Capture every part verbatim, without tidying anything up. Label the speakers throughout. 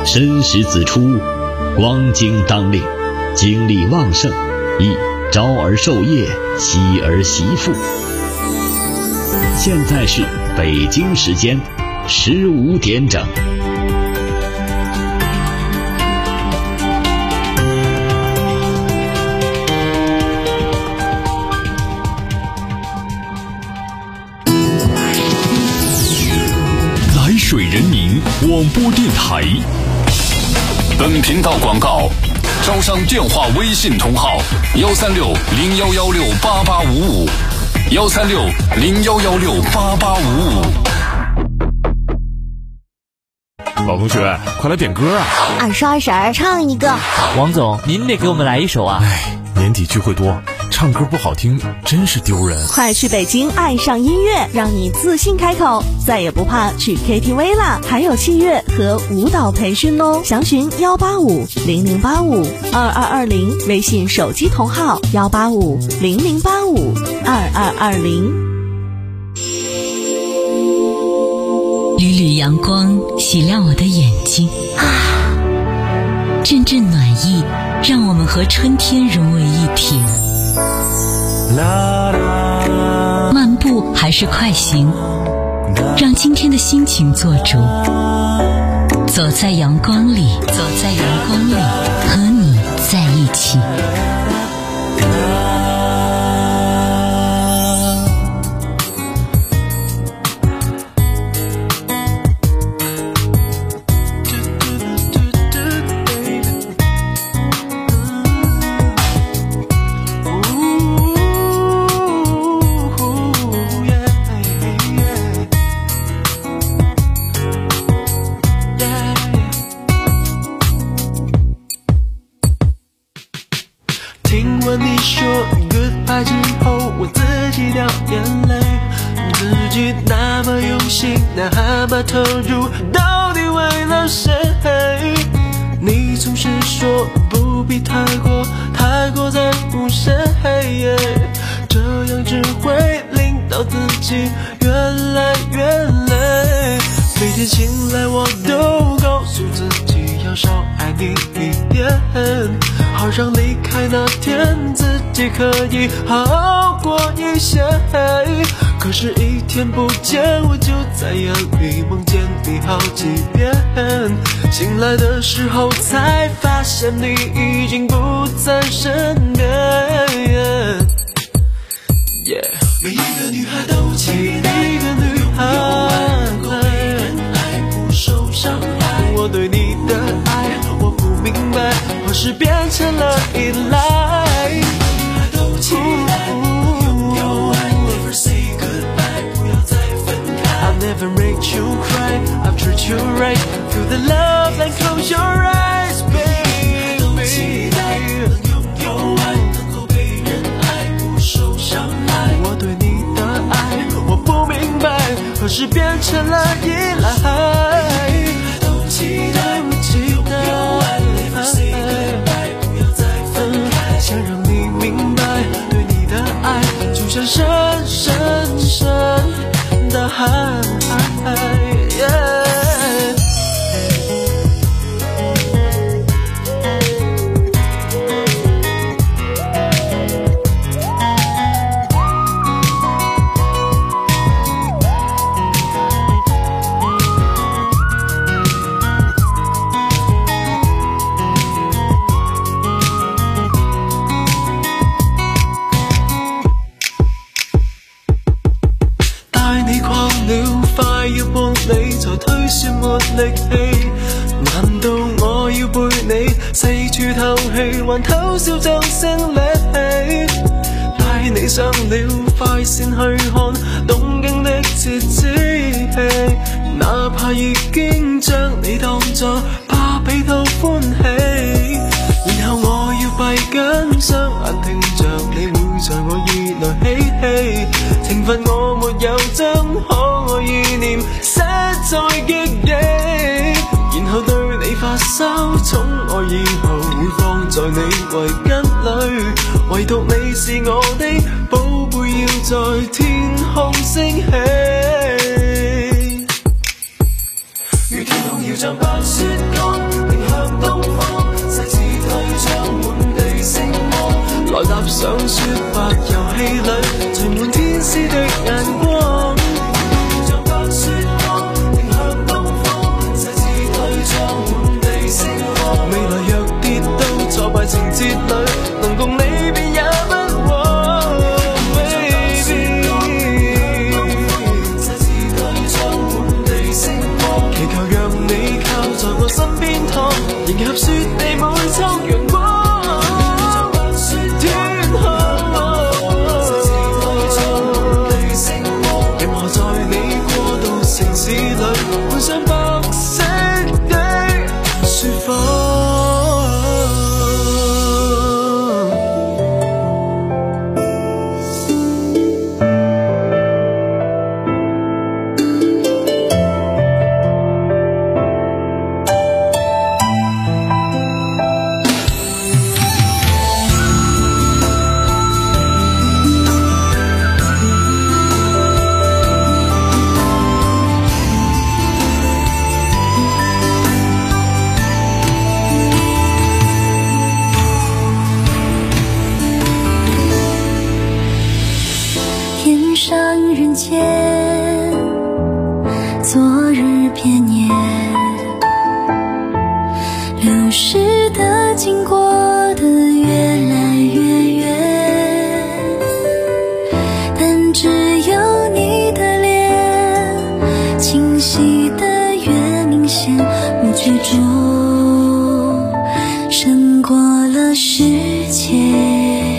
Speaker 1: 申时子出，光景当令，精力旺盛，宜朝而授业，夕而习赋。现在是北京时间十五点整。
Speaker 2: 来水人民广播电台。本频道广告：招商电话微信同号：幺三六零幺幺六八八五五，幺三六零幺幺六八八五五。
Speaker 3: 老同学，快来点歌啊！
Speaker 4: 二叔二婶儿唱一个。
Speaker 5: 王总，您得给我们来一首啊！
Speaker 3: 哎，年底聚会多，唱歌不好听真是丢人。
Speaker 4: 快去北京爱上音乐，让你自信开口，再也不怕去 K T V 啦！还有器乐和舞蹈培训哦，详询幺八五零零八五二二二零，微信手机同号幺八五零零八五二二二零。
Speaker 6: 缕缕阳光洗亮我的眼睛啊，阵阵暖意让我们和春天融为一体。漫步还是快行，让今天的心情做主。走在阳光里，走在阳光里，和你在一起。
Speaker 7: 听完你说 goodbye 之后，我自己掉眼泪，自己那么用心，那么投入，到底为了谁？你总是说不必太过太过在乎谁，这样只会令到自己越来越累。每天醒来我都告诉自己要少爱你一点，好让离开那天自己可以好好过一些。可是一天不见，我就在夜里梦见你好几遍，醒来的时候才发现你已经不在身边。yeah. 每一个女孩都期待一个女孩能够被人爱，不受伤害。我对你的爱我不明白，或是变成了依赖。女孩都期待能拥有爱 Never say goodbye， 不要再分开。I'll never make you cry， I'll treat you right， Feel the love and close your eyes baby。 都期待能拥有爱，能够被人爱，不受伤害。我对你的爱我不明白，何时变成了依赖。都期待不期待 Never say goodbye， 不要再分开。想让你明白，对你的爱就像深深深的海、yeah。力氣，難道我要背你四處透氣，還偷笑掌聲叻氣？帶你上了快線去看東京的設置，哪怕已經將你當作巴比都歡喜。然後我要閉緊雙眼聽着你會在我耳內嬉戲，懲罰我沒有將可愛意念寫在記憶，然後對你發燒寵愛以後會放在你圍巾裏，唯獨你是我的寶貝，要在天空升起。如天空要像白雪乾
Speaker 8: 昨日变年，流逝的经过的越来越远，但只有你的脸清晰的越明显，无惧中胜过了世界。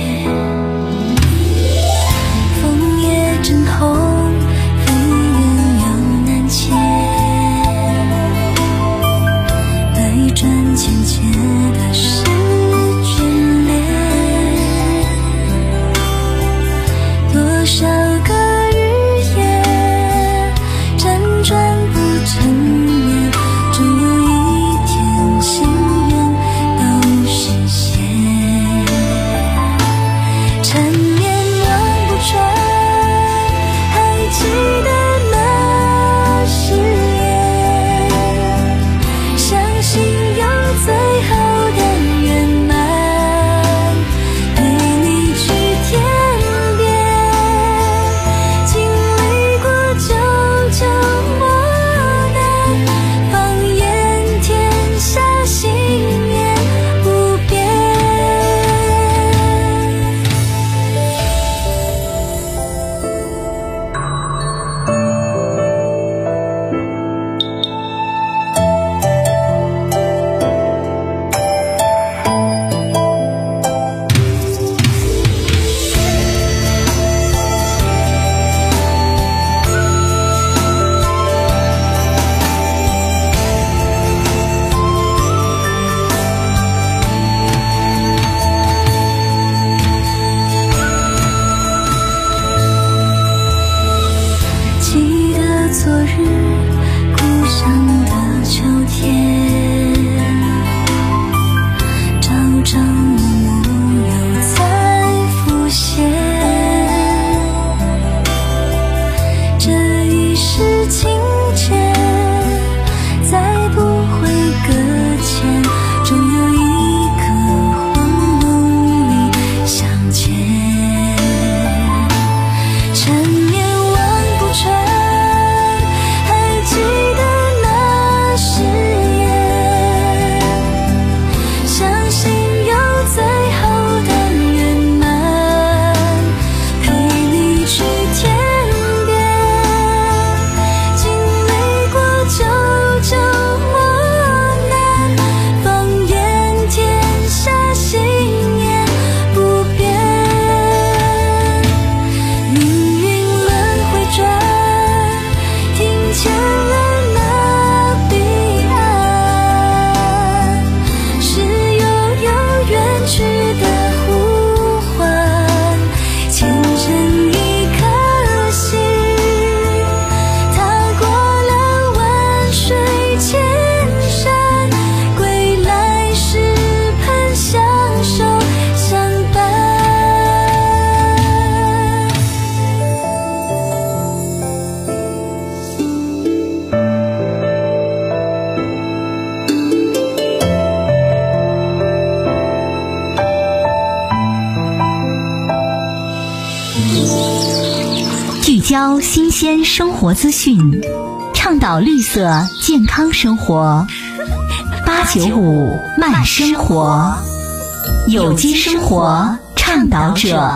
Speaker 6: 聚焦新鲜生活资讯，倡导绿色健康生活。八九五慢生活，有机生活倡导者，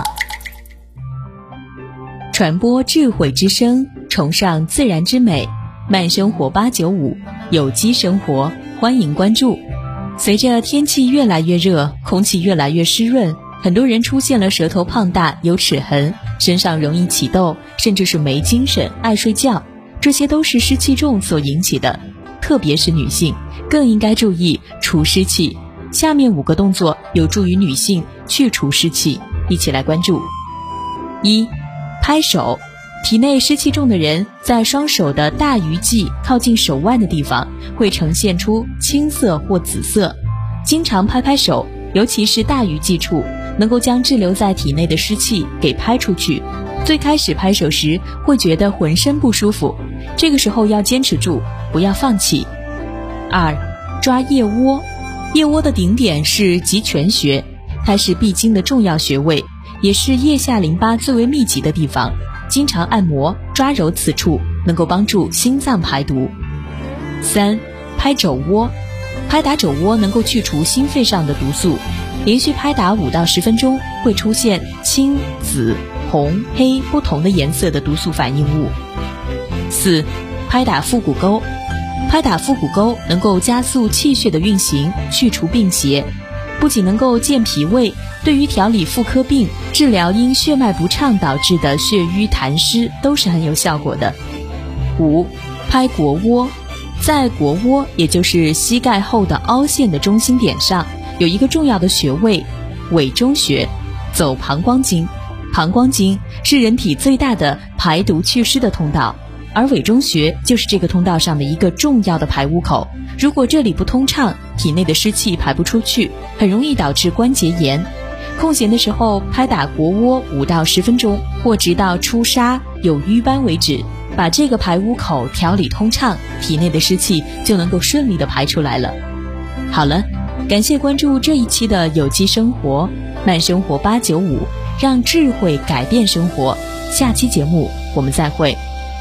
Speaker 9: 传播智慧之声，崇尚自然之美。慢生活八九五，有机生活，欢迎关注。随着天气越来越热，空气越来越湿润，很多人出现了舌头胖大、有齿痕，身上容易起痘，甚至是没精神、爱睡觉，这些都是湿气重所引起的。特别是女性，更应该注意除湿气。下面五个动作有助于女性去除湿气，一起来关注。一、拍手。体内湿气重的人，在双手的大鱼际靠近手腕的地方，会呈现出青色或紫色。经常拍拍手，尤其是大鱼际处，能够将滞留在体内的湿气给拍出去。最开始拍手时会觉得浑身不舒服，这个时候要坚持住，不要放弃。二、抓腋窝。腋窝的顶点是极泉穴，它是必经的重要穴位，也是腋下淋巴最为密集的地方。经常按摩抓揉此处， 能够帮助心脏排毒。三、拍肘窝，拍打肘窝能够去除心肺上的毒素，连续拍打五到十分钟会出现青、紫、红、黑不同的颜色的毒素反应物。四、拍打腹股沟，拍打腹股沟能够加速气血的运行，去除病邪，不仅能够健脾胃，对于调理妇科病、治疗因血脉不畅导致的血瘀痰湿都是很有效果的。五、拍腘窝，在腘窝也就是膝盖后的凹陷的中心点上有一个重要的穴位委中穴，走膀胱经。膀胱经是人体最大的排毒祛湿的通道，而委中穴就是这个通道上的一个重要的排污口，如果这里不通畅，体内的湿气排不出去，很容易导致关节炎。空闲的时候拍打腘窝五到十分钟，或直到出痧有瘀斑为止，把这个排污口调理通畅，体内的湿气就能够顺利的排出来了。好了，感谢关注这一期的有机生活慢生活八九五，让智慧改变生活。下期节目我们再会。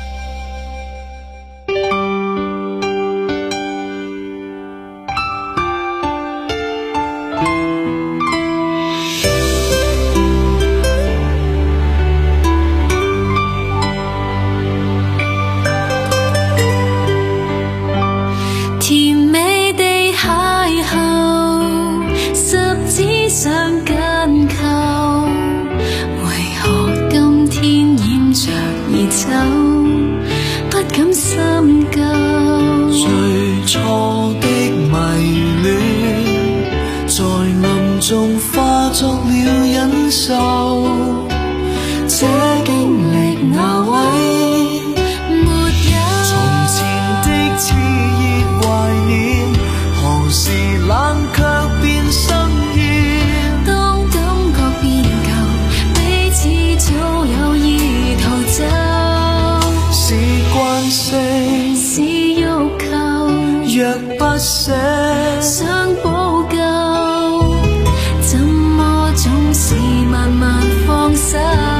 Speaker 8: 甜美地邂逅，十指相緊扣，為何今天掩着而走，不敢深究。
Speaker 7: 最初的迷戀，在暗中化作了忍受，這經歷哪位？冷卻變生厭，當感覺變舊，彼此早有意逃走。是慣性，是欲求，若不捨，想補救，怎麼總是慢慢放手？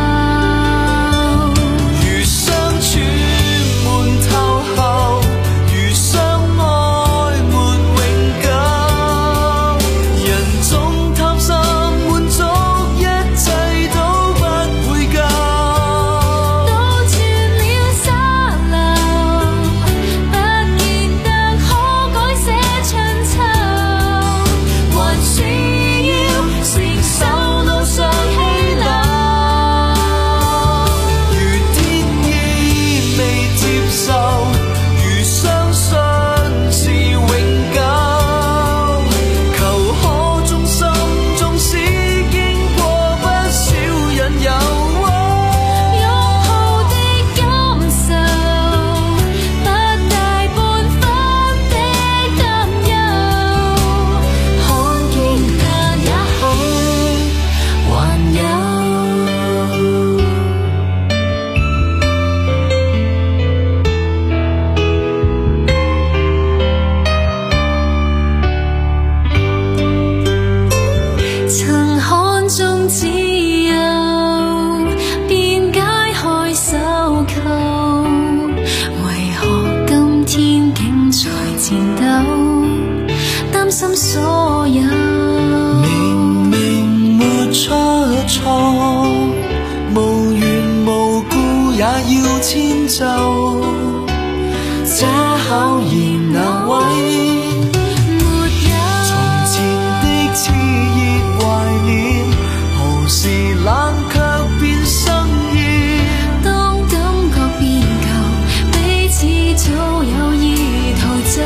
Speaker 7: 擔心所有明明沒出錯，無緣無故也要遷就，這考驗哪位？沒有從前的熾熱懷念，何時冷卻變生厭？當感覺變舊，彼此早有意逃走。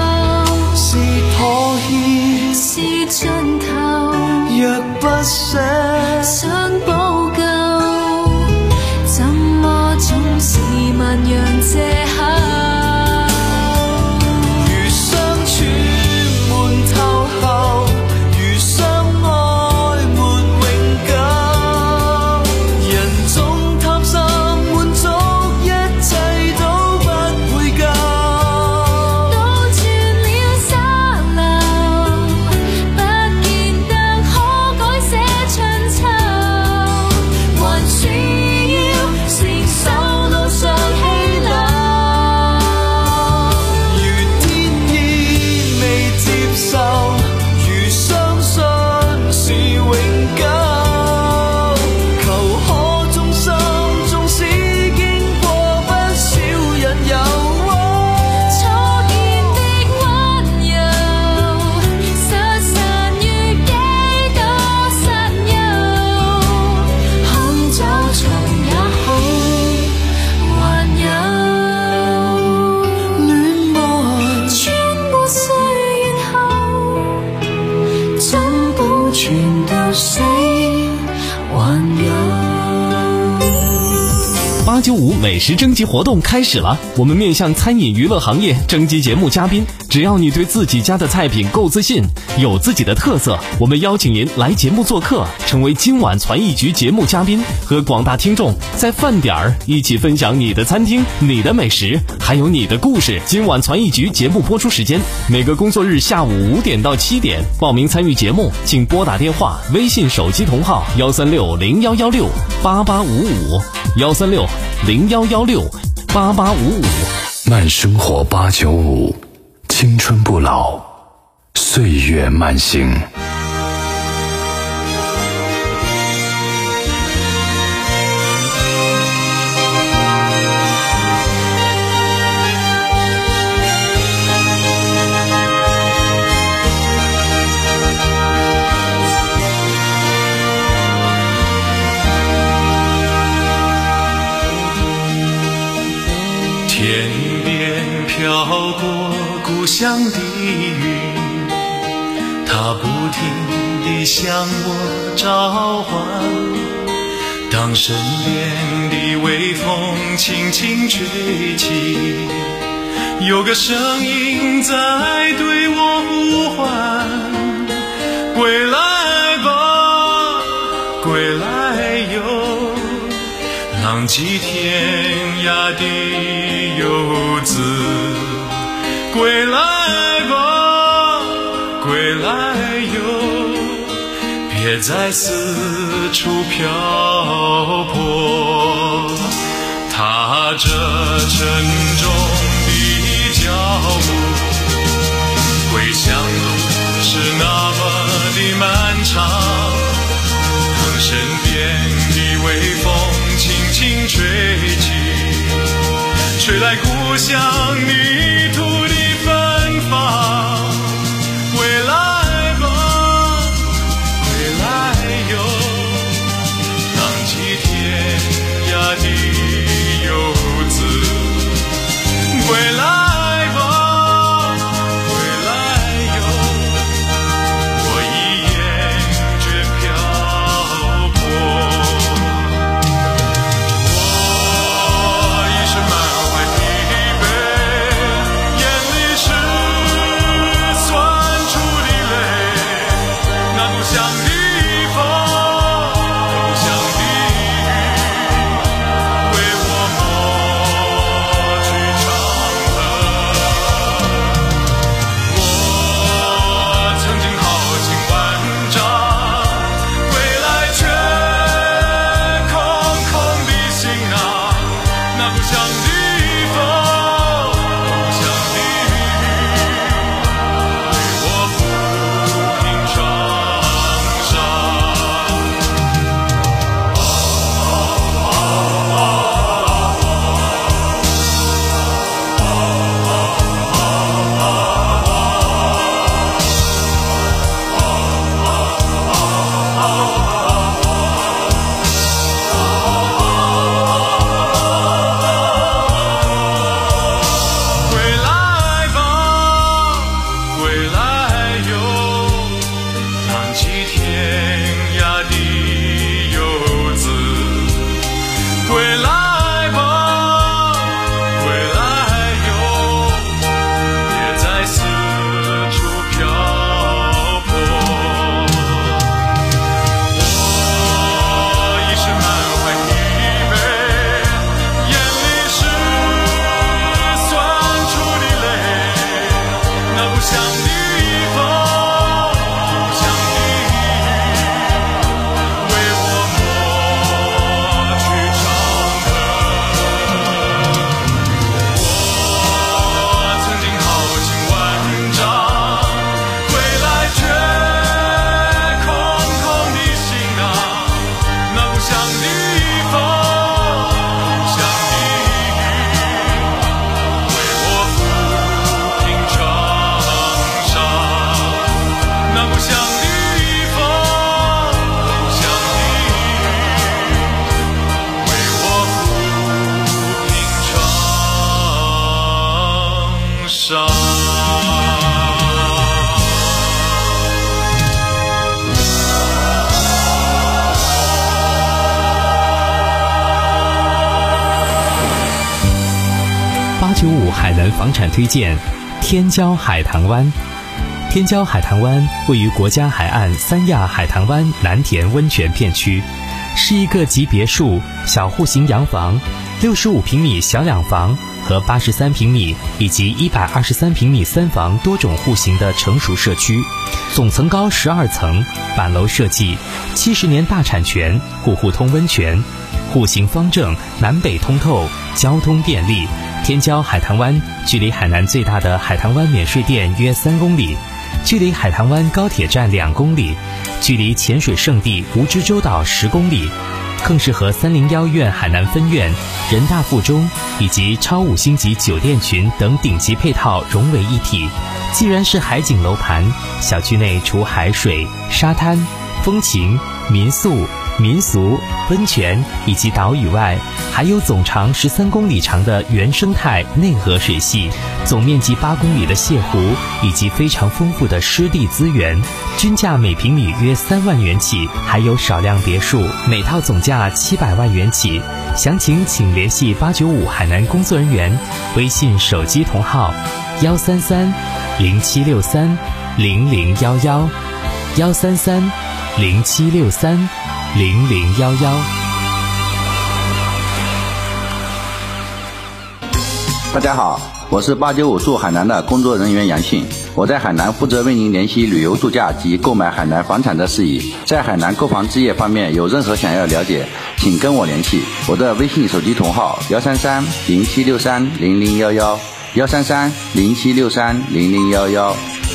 Speaker 7: 妥協是盡頭，若不捨，想補救，怎麼總是萬樣藉口？如相處悶透後，如相愛沒永久，人總貪心滿足，一切都不會夠。長
Speaker 10: 八九五美食征集活动开始了，我们面向餐饮娱乐行业征集节目嘉宾，只要你对自己家的菜品够自信，有自己的特色，我们邀请您来节目做客，成为今晚传艺局节目嘉宾，和广大听众在饭点儿一起分享你的餐厅、你的美食，还有你的故事。今晚传艺局节目播出时间每个工作日下午五点到七点，报名参与节目请拨打电话、微信手机同号幺三六零幺幺六八八五五幺三六零幺幺六八八五五。
Speaker 2: 慢生活八九五，青春不老，岁月慢行。
Speaker 7: 天边飘过故乡的云，它不停地向我召唤。当身边的微风轻轻吹起，有个声音在对我呼唤：归来吧，归来哟，浪迹天涯的游子，归来吧，归来哟，别再四处漂泊。踏着沉重的脚步，归乡路是那么的漫长。当身边的微风轻轻吹起，吹来故乡泥土的芬芳。归来吧，归来哟，浪迹天涯的游子，归来吧，归来哟，我已厌倦漂泊。我一生满怀疲惫，眼里是酸楚的泪，那故乡的风，故乡的雨，为我抹去长河。我曾经豪情万丈，归来却空空的行囊。那故乡的风，故乡的雨，为我抚平创伤。归来吧，归来哟，浪迹天涯的游子，归来吧，归来哟，别再四处漂泊。我一生满怀疲惫，眼里是酸楚的泪，那故乡的风，故乡的雨，为我抹去长河。我曾经豪情万丈，归来却空空的行囊。那故乡的风，故乡的雨，为我抚平创伤。那故乡的风，故乡的雨，为我抚平创伤。
Speaker 10: 海南房产推荐天骄海棠湾。天骄海棠湾位于国家海岸三亚海棠湾蓝田温泉片区，是一个集别墅、小户型洋房、六十五平米小两房和八十三平米以及一百二十三平米三房多种户型的成熟社区，总层高十二层，板楼设计，七十年大产权，户户通温泉，户型方正，南北通透，交通便利。天骄海棠湾距离海南最大的海棠湾免税店约三公里，距离海棠湾高铁站两公里，距离潜水圣地蜈支洲岛十公里，更是和三零幺院海南分院、人大附中以及超五星级酒店群等顶级配套融为一体。既然是海景楼盘，小区内除海水、沙滩、风情、民宿、民俗、温泉以及岛屿外，还有总长十三公里长的原生态内河水系，总面积八公里的泻湖，以及非常丰富的湿地资源，均价每平米约三万元起，还有少量别墅，每套总价七百万元起。详情请联系八九五海南工作人员，微信手机同号幺三三零七六三零零幺幺幺三三零七六三零零幺幺。
Speaker 11: 大家好，我是八九五驻海南的工作人员杨信，我在海南负责为您联系旅游度假及购买海南房产的事宜。在海南购房置业方面有任何想要了解，请跟我联系，我的微信手机同号幺三三零七六三零零幺幺幺三三零七六三零零幺幺。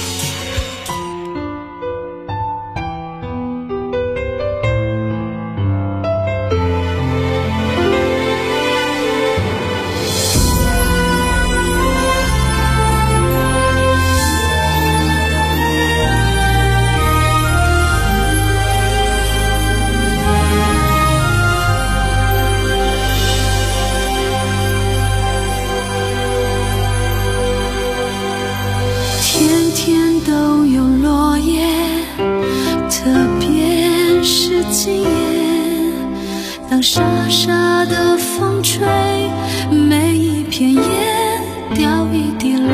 Speaker 8: 当沙沙的风吹，每一片叶掉一滴泪，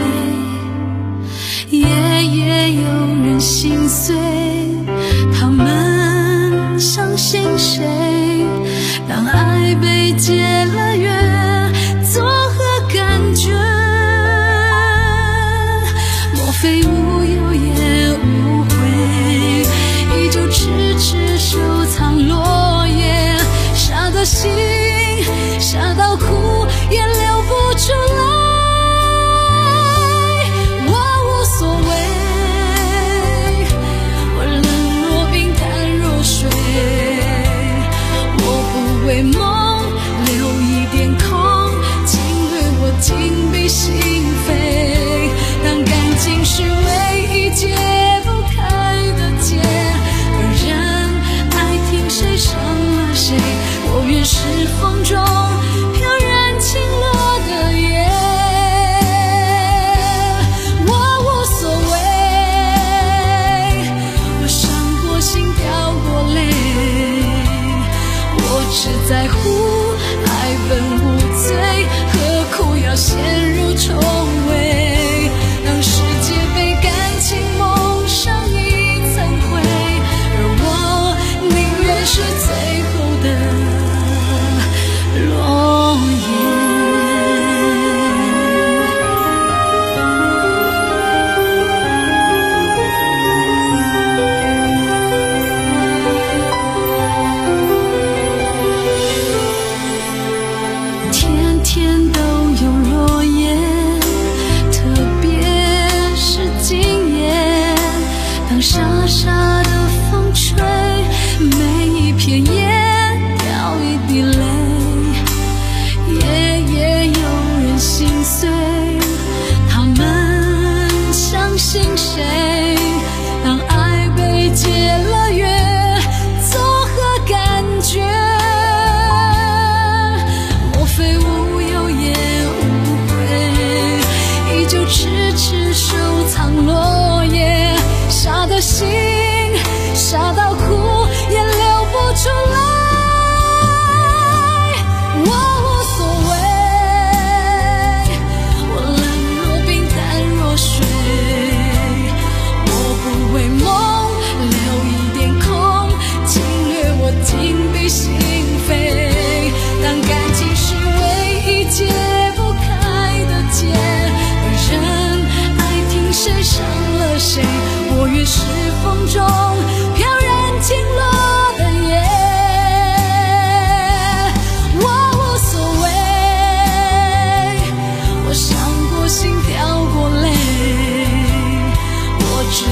Speaker 8: 夜夜有人心碎，他们相信谁？当爱被解了约，作何感觉？莫非无忧也无悔，依旧痴痴收藏落叶，傻的心，傻到哭也流不出来。我无所谓，我冷若冰，淡如水，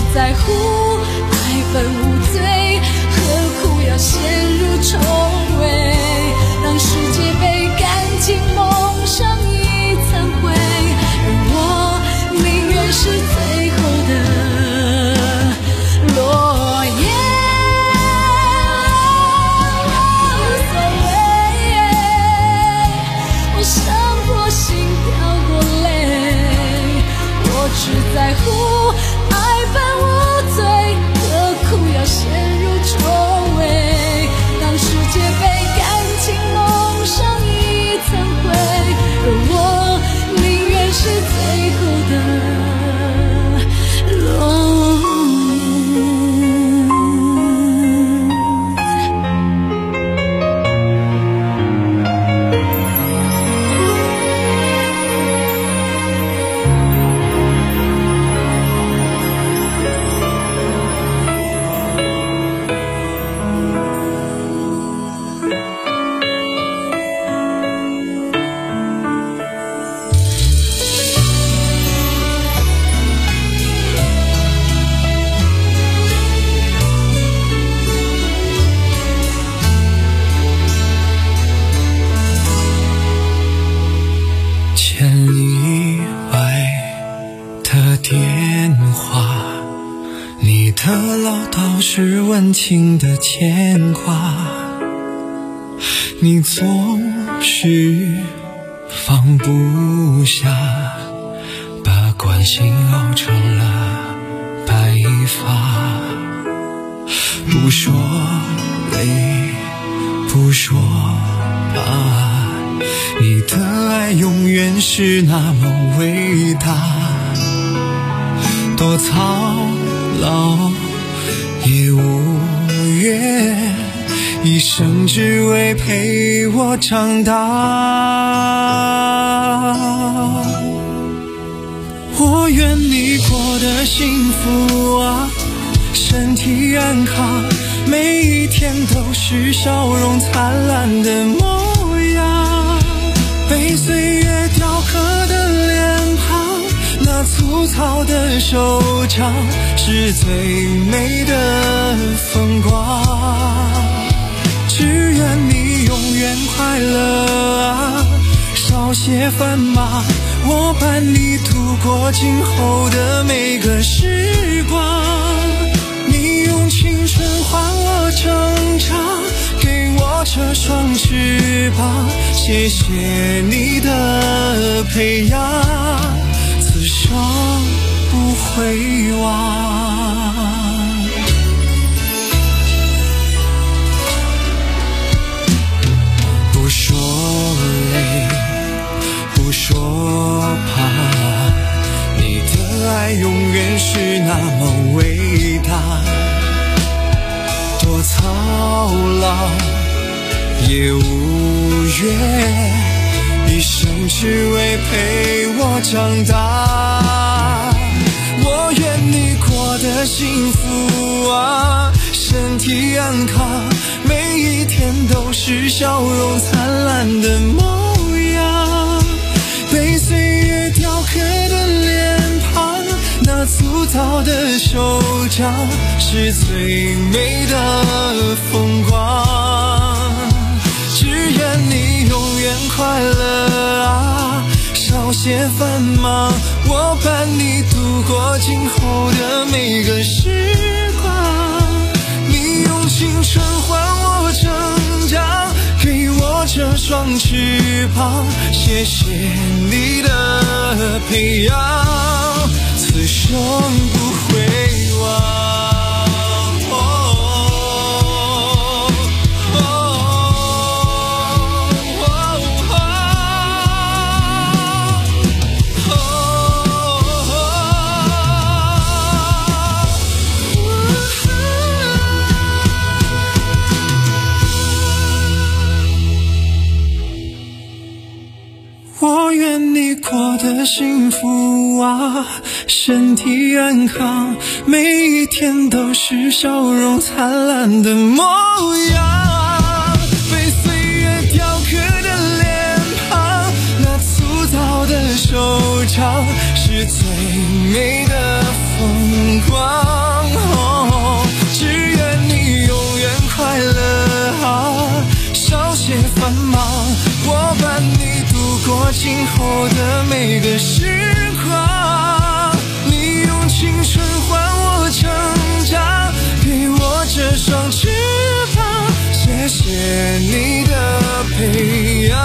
Speaker 8: 在乎？爱本无罪，何苦要陷入重围？让世界被感情蒙上一层灰，而我宁愿是最后的落叶。无所谓，我伤过心掉过泪，我只在乎爱本无罪，何苦要陷入重围？让世界被感情蒙上一层灰，而我宁愿是最后的落
Speaker 7: 是温情的牵挂，你总是放不下，把关心熬成了白发。不说累，不说怕，你的爱永远是那么伟大，多操劳也无怨，一生只为陪我长大。我愿你过得幸福啊，身体安康，每一天都是笑容灿烂的模样。被岁月雕刻的脸庞，那粗糙的手掌，是最美的风光。只愿你永远快乐啊，少些烦忙，我伴你度过今后的每个时光。你用青春换我成长，给我这双翅膀，谢谢你的培养，此生不会忘。不说累，不说怕，你的爱永远是那么伟大，多操劳也无怨，一生只为陪我长大。我愿你过得幸福啊，身体安康，每一天都是笑容灿烂的模样。被岁月雕刻的脸庞，那粗糙的手掌，是最美的风光。只愿你永远快乐啊，少些繁忙，我伴你度过今后的每个时光。你用青春换我成长，给我这双翅膀，谢谢你的培养，此生不会忘。我愿你过得幸福啊，身体安康，每一天都是笑容灿烂的模样。被岁月雕刻的脸庞，那粗糙的手掌，是最美的风光。 活的每个时光，你用青春换我成长，给我这双翅膀，谢谢你的培养，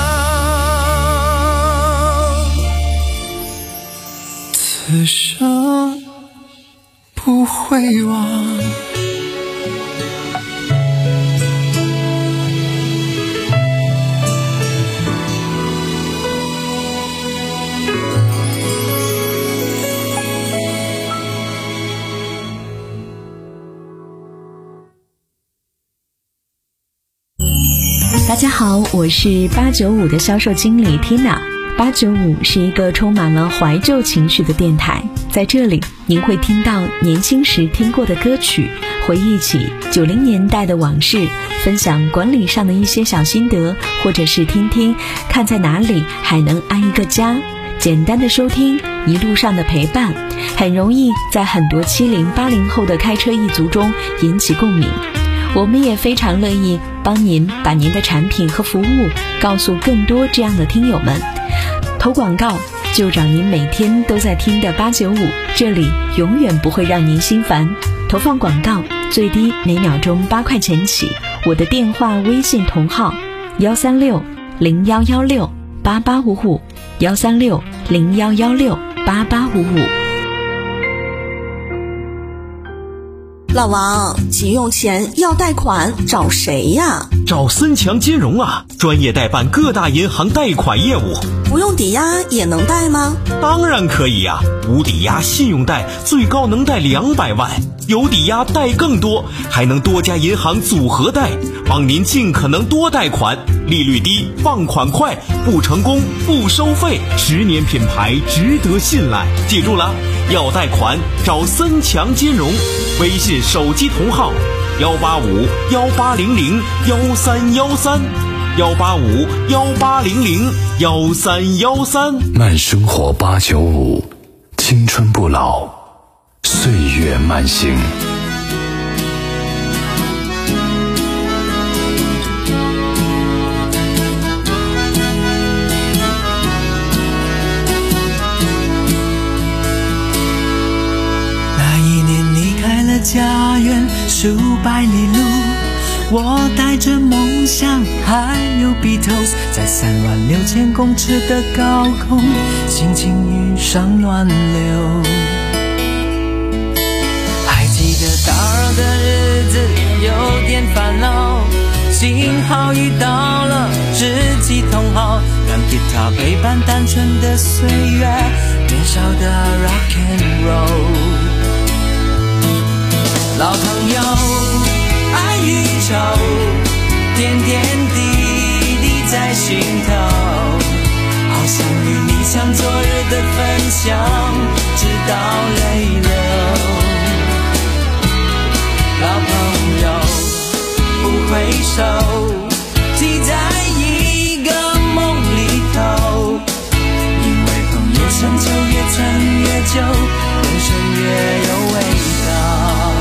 Speaker 7: 此生不会忘。
Speaker 9: 大家好，我是八九五的销售经理 Tina。八九五是一个充满了怀旧情绪的电台，在这里您会听到年轻时听过的歌曲，回忆起九零年代的往事，分享管理上的一些小心得，或者是听听看在哪里还能安一个家。简单的收听，一路上的陪伴，很容易在很多七零八零后的开车一族中引起共鸣。我们也非常乐意帮您把您的产品和服务告诉更多这样的听友们。投广告就找您每天都在听的八九五，这里永远不会让您心烦。投放广告最低每秒钟八块钱起，我的电话微信同号幺三六零幺幺六八八五五，幺三六零幺幺六八八五五。
Speaker 4: 老王，急用钱要贷款找谁呀？
Speaker 12: 找森强金融啊，专业代办各大银行贷款业务。
Speaker 4: 不用抵押也能贷吗？
Speaker 12: 当然可以呀、啊，无抵押信用贷最高能贷两百万，有抵押贷更多，还能多家银行组合贷，帮您尽可能多贷款，利率低，放款快，不成功不收费，十年品牌值得信赖。记住了，要贷款找森强金融，微信手机同号幺八五幺八零零幺三幺三，幺八五幺八零零幺三幺三。
Speaker 2: 慢生活八九五，青春不老，岁月慢行。
Speaker 7: 那一年离开了家园数百里路，我带着梦想还有 Beatles， 在三万六千公尺的高空，轻轻遇上暖流。还记得大热的日子，有点烦恼，幸好遇到了知己同好，让吉他陪伴单纯的岁月，年少的 rock and roll。老朋友，爱与愁，点点滴滴在心头，好想与你像昨日的分享，直到泪流。老朋友，不回首，记在一个梦里头，因为朋友深秋越陈越久，人生越有味道。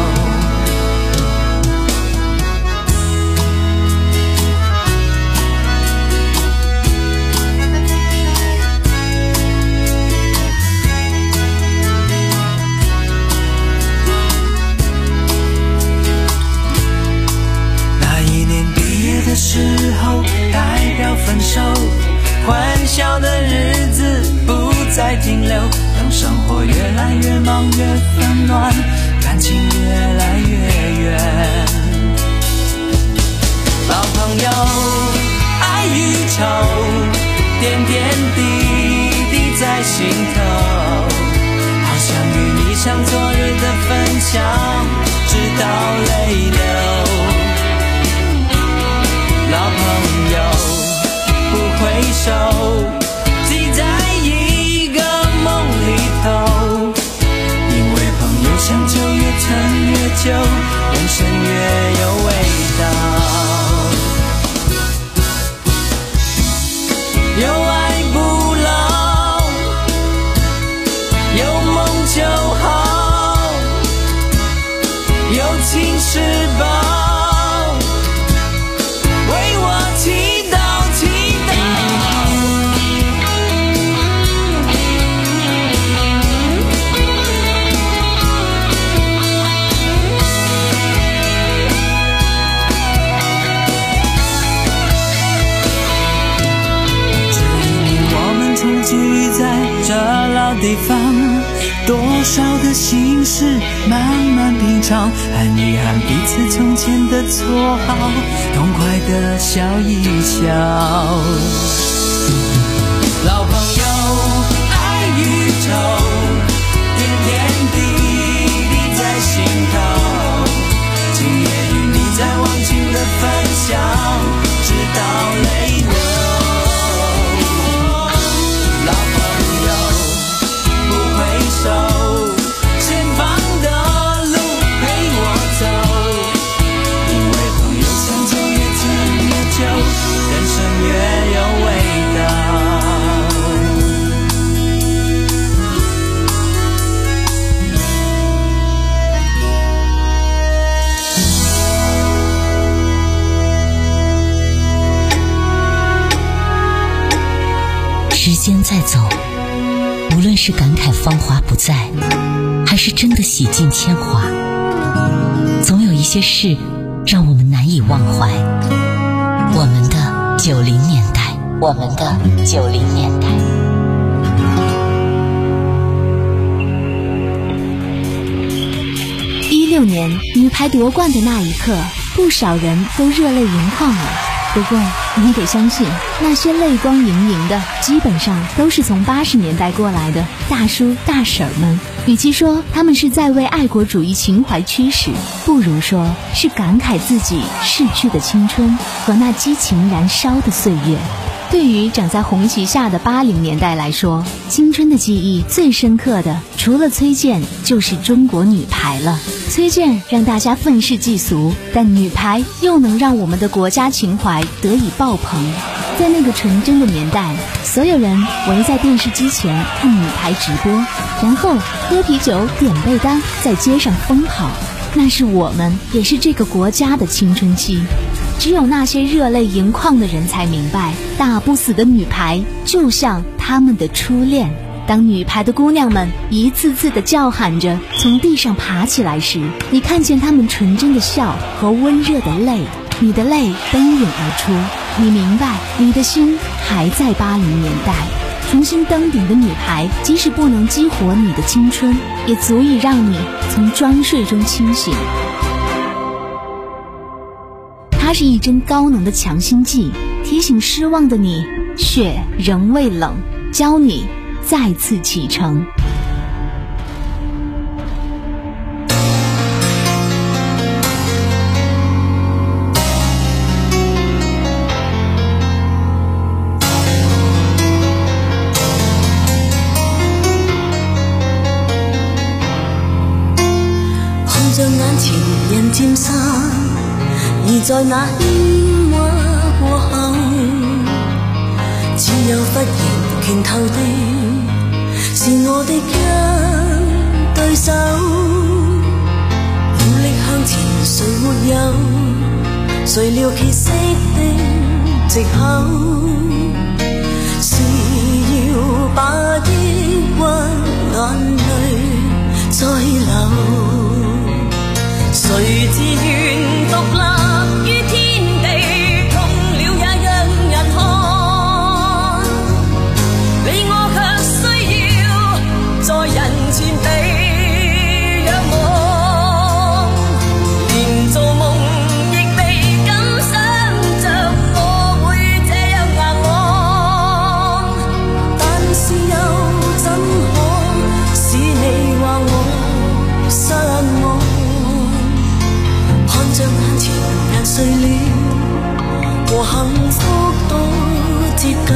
Speaker 7: 的时候代表分手，欢笑的日子不再停留，当生活越来越忙越纷乱，感情越来越远。老朋友，爱与愁，点点滴滴在心头，好想与你像昨日的分享，直到泪流。老朋友，不回首，记在一个梦里头，因为朋友像酒越陈越久，人生越有味道。有爱不老，有梦就好，有情是宝。 方，多少的心事慢慢品尝，和遗憾彼此从前的绰号，痛快的笑一笑。老朋友，爱与愁，点点滴滴在心头，今夜与你在忘情的分享，直到泪流。老朋友，不回首，前方的路陪我走，因为朋友相走越近越久，人生越有味道。
Speaker 6: 时间在走，无论是感慨芳华不再，还是真的洗尽铅华，总有一些事让我们难以忘怀。我们的九零年代，我们的九零年代。
Speaker 13: 一六年女排夺冠的那一刻，不少人都热泪盈眶了。不过你得相信，那些泪光盈盈的基本上都是从八十年代过来的大叔大婶们。与其说他们是在为爱国主义情怀驱使，不如说是感慨自己逝去的青春和那激情燃烧的岁月。对于长在红旗下的八零年代来说，青春的记忆最深刻的除了崔健就是中国女排了。崔健让大家愤世嫉俗，但女排又能让我们的国家情怀得以爆棚。在那个纯真的年代，所有人围在电视机前看女排直播，然后喝啤酒点被单，在街上疯跑。那是我们也是这个国家的青春期。只有那些热泪盈眶的人才明白，打不死的女排就像他们的初恋。当女排的姑娘们一次次地叫喊着从地上爬起来时，你看见她们纯真的笑和温热的泪，你的泪奔涌而出，你明白你的心还在八零年代。重新登顶的女排，即使不能激活你的青春，也足以让你从装睡中清醒。它是一针高能的强心剂，提醒失望的你，雪仍未冷，教你再次启程。
Speaker 8: 看着眼前人漸散，而在那喧嘩過後，只有忽然拳頭的是我的一對手，努力向前誰沒有，誰料歇息的藉口，是要把抑鬱眼淚再流。誰自願獨立於天地，痛了也讓人看，你我卻需要在人前被仰望，連做夢亦未敢想像我會這樣硬朗，但是又怎可使你話我失望？看着眼前人睡了，和幸福都接近，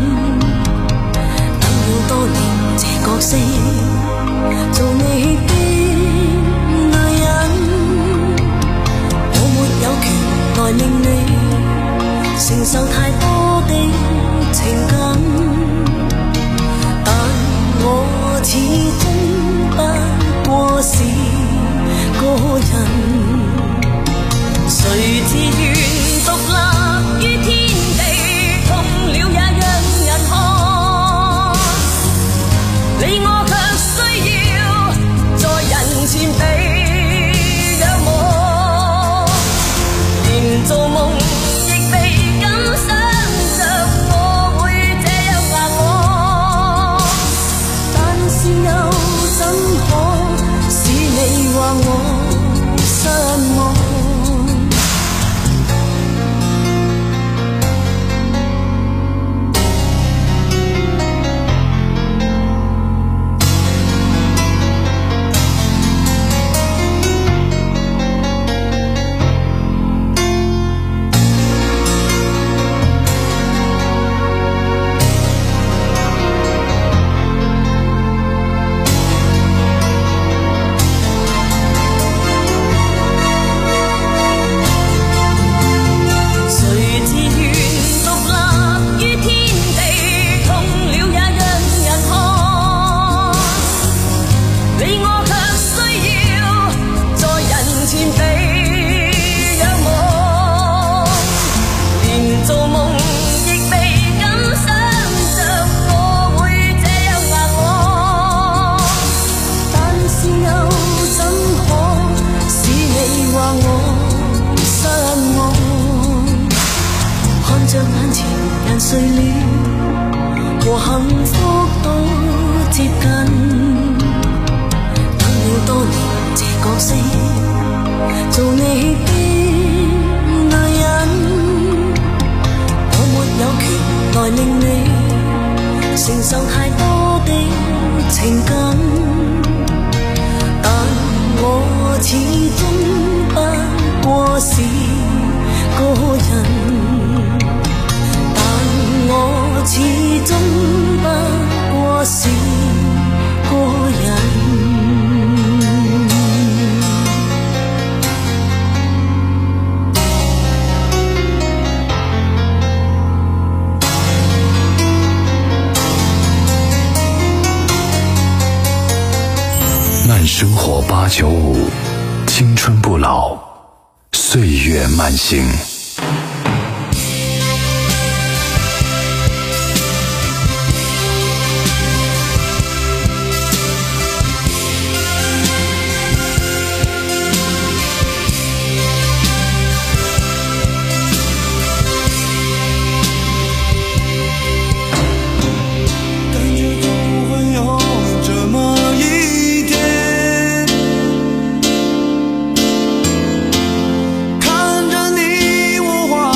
Speaker 8: 等了多年這角色，做你的女人，我沒有權來令你承受太多的情感，但我始終不過是個人。誰自願獨立於天地，痛了也讓人看，你我卻需要在人前被仰望，連做夢亦未敢想像我會這樣硬朗，但是
Speaker 7: 话我失望。碎了，和幸福都接近。等了多年，这角色做你的女人，我沒有權來令你承受太多的情感，但我始終不過是個人。我始終不過是個人。
Speaker 2: 慢生活八九五，青春不老，岁月慢行。
Speaker 7: 看着你，我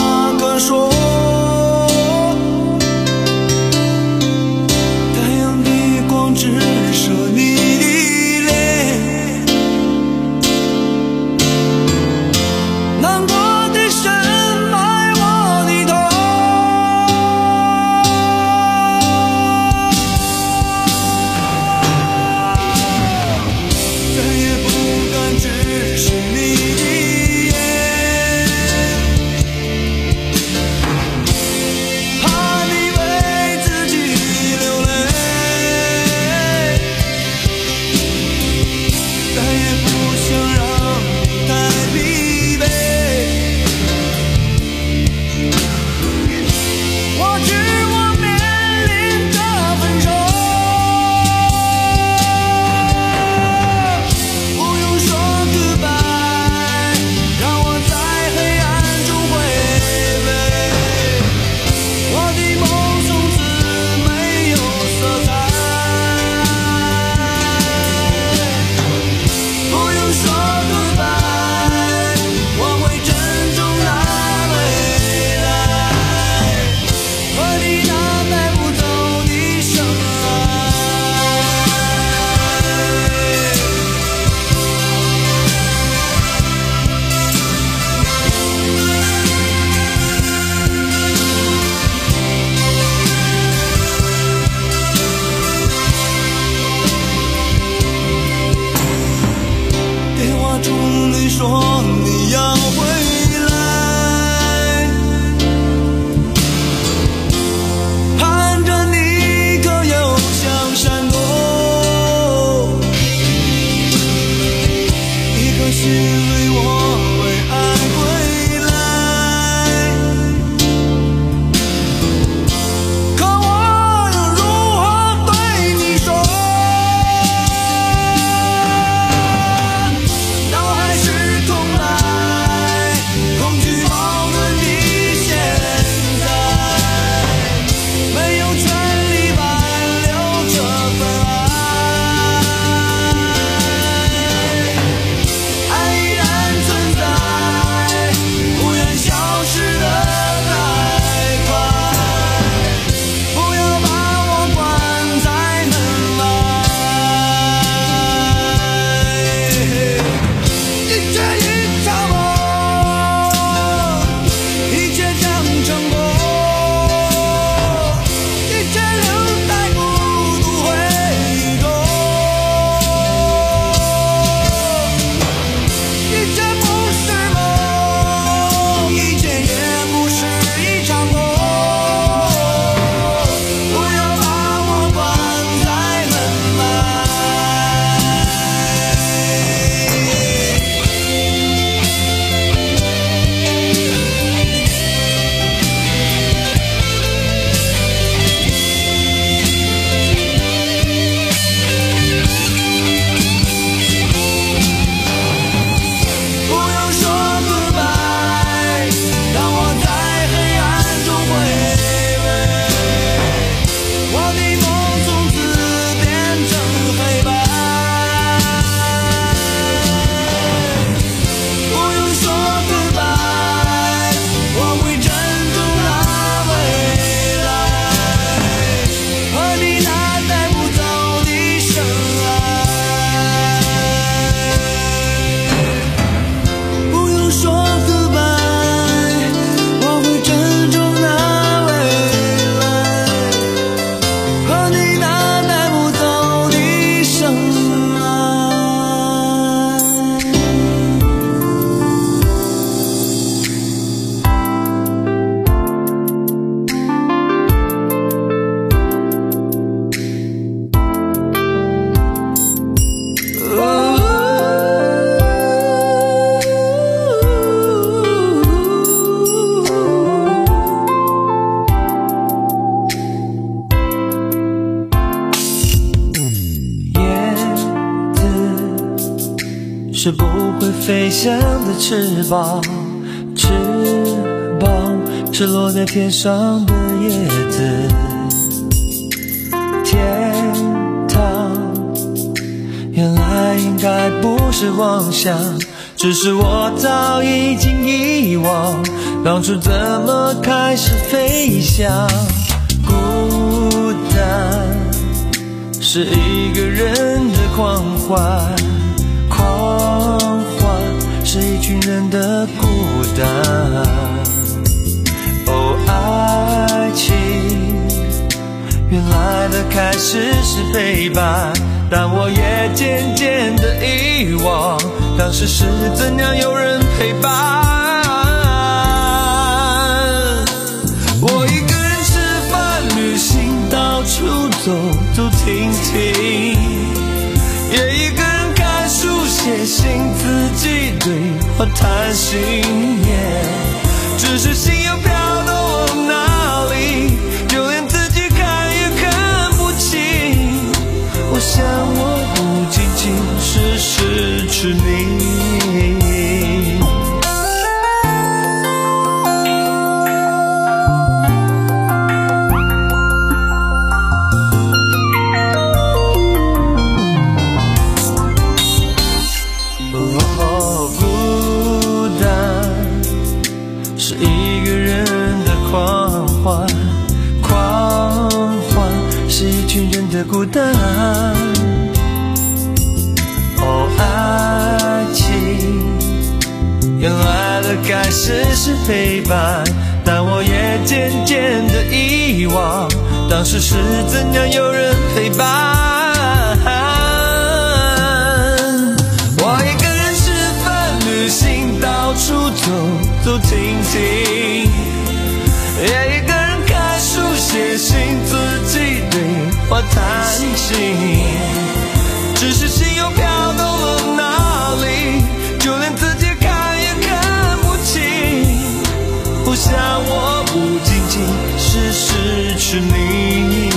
Speaker 7: 是不会飞翔的翅膀，翅膀是落在天上的叶子。天堂原来应该不是妄想，只是我早已经遗忘当初怎么开始飞翔。孤单是一个人的狂欢，狂欢是一群人的孤单。哦，爱情原来的开始是陪伴，但我也渐渐的遗忘当时是怎样有人陪伴。我一个人吃饭旅行，到处走走停停，也一个人看书写信，自己对话谈心，只是心又飘到了哪里，就连自己看也看不清。我想我不仅仅是失去你。哦，孤单是一个人的狂欢，狂欢是一群人的孤单。哦，爱情原来的开始是陪伴，但我也渐渐的遗忘当时是怎样有人陪伴。我一个人吃饭旅行，到处走走停停，也一个人看书写信，自己对话谈心，只是心又飘到了哪里，就连自己看也看不清。我想我不仅仅是失去你。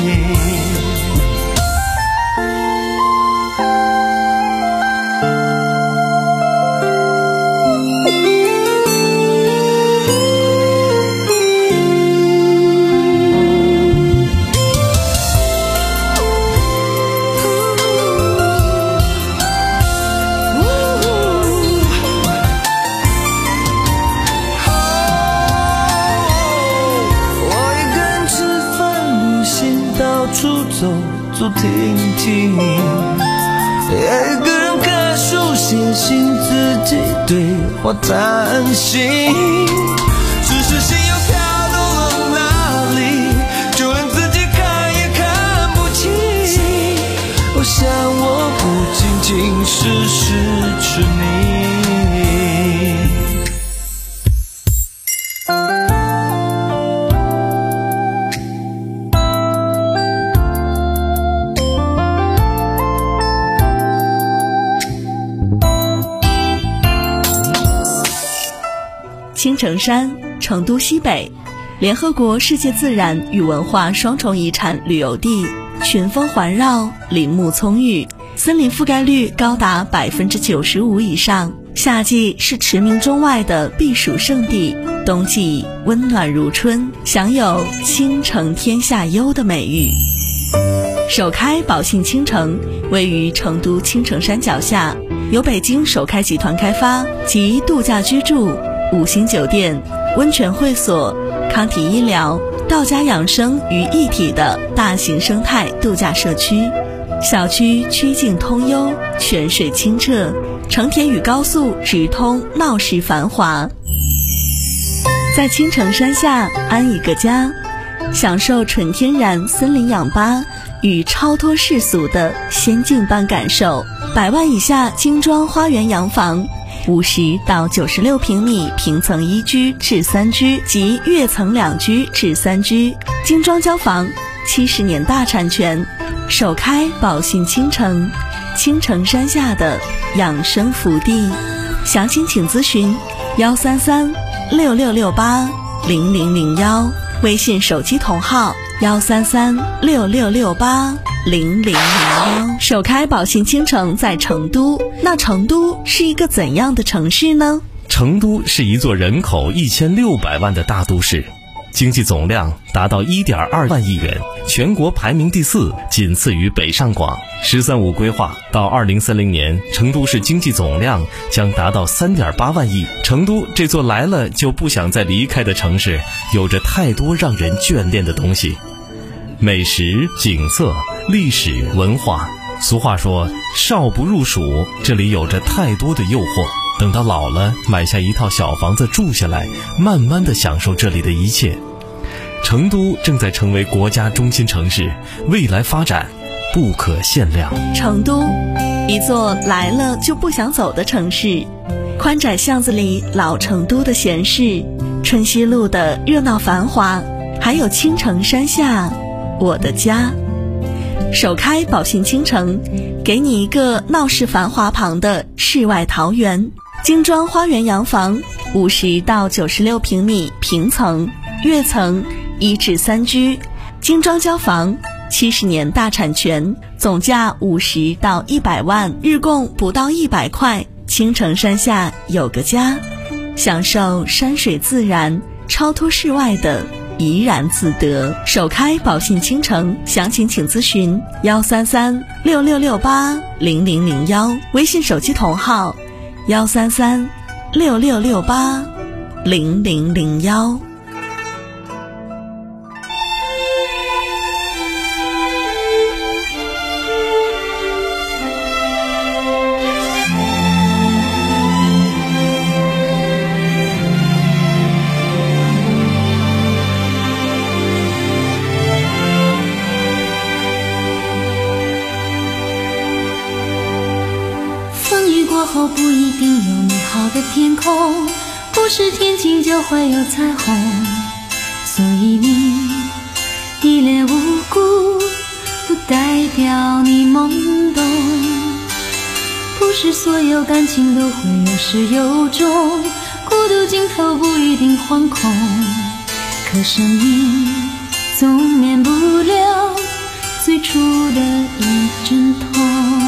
Speaker 7: 走走停停，也一个人看书写信，自己对话谈心，只是心又飘到了哪里，就连自己看也看不清。我想我不仅仅是失去你。
Speaker 4: 青城山，成都西北，联合国世界自然与文化双重遗产旅游地，群峰环绕，林木葱郁，森林覆盖率高达百分之九十五以上。夏季是驰名中外的避暑胜地，冬季温暖如春，享有青城天下优的美誉。首开宝信青城位于成都青城山脚下，由北京首开集团开发，集度假居住、五星酒店、温泉会所、康体医疗、道家养生于一体的大型生态度假社区。小区曲径通幽，泉水清澈，成田与高速直通，闹市繁华。在青城山下安一个家，享受纯天然森林氧吧与超脱世俗的仙境般感受。百万以下精装花园洋房，五十到九十六平米平层一居至三居及跃层两居至三居，精装交房，七十年大产权，首开宝信青城，青城山下的养生福地。详情请咨询幺三三六六六八零零零幺，微信手机同号幺三三六六六八零零零幺。首开宝信倾城在成都，那成都是一个怎样的城市呢？
Speaker 10: 成都是一座人口一千六百万的大都市，经济总量达到 一点二万亿元，全国排名第四，仅次于北上广。十三五规划到二零三零年，成都市经济总量将达到 三点八万亿。成都这座来了就不想再离开的城市，有着太多让人眷恋的东西，美食、景色、历史、文化。俗话说少不入蜀，这里有着太多的诱惑，等到老了，买下一套小房子住下来，慢慢地享受这里的一切。成都正在成为国家中心城市，未来发展不可限量。
Speaker 4: 成都，一座来了就不想走的城市。宽窄巷子里老成都的闲适，春熙路的热闹繁华，还有青城山下我的家。首开宝信倾城，给你一个闹市繁华旁的世外桃源。精装花园洋房，五十到九十六平米平层、跃层、一至三居；精装交房，七十年大产权，总价五十到一百万，日供不到一百块。青城山下有个家，享受山水自然、超脱世外的怡然自得。首开宝信倾城，详情请咨询幺三三六六六八零零零幺，微信手机同号幺三三六六六八零零零幺。
Speaker 8: 后不一定有美好的天空，不是天晴就会有彩虹，所以你一脸无辜不代表你懵懂，不是所有感情都会有始有终，孤独尽头不一定惶恐，可生命总免不了最初的一阵痛。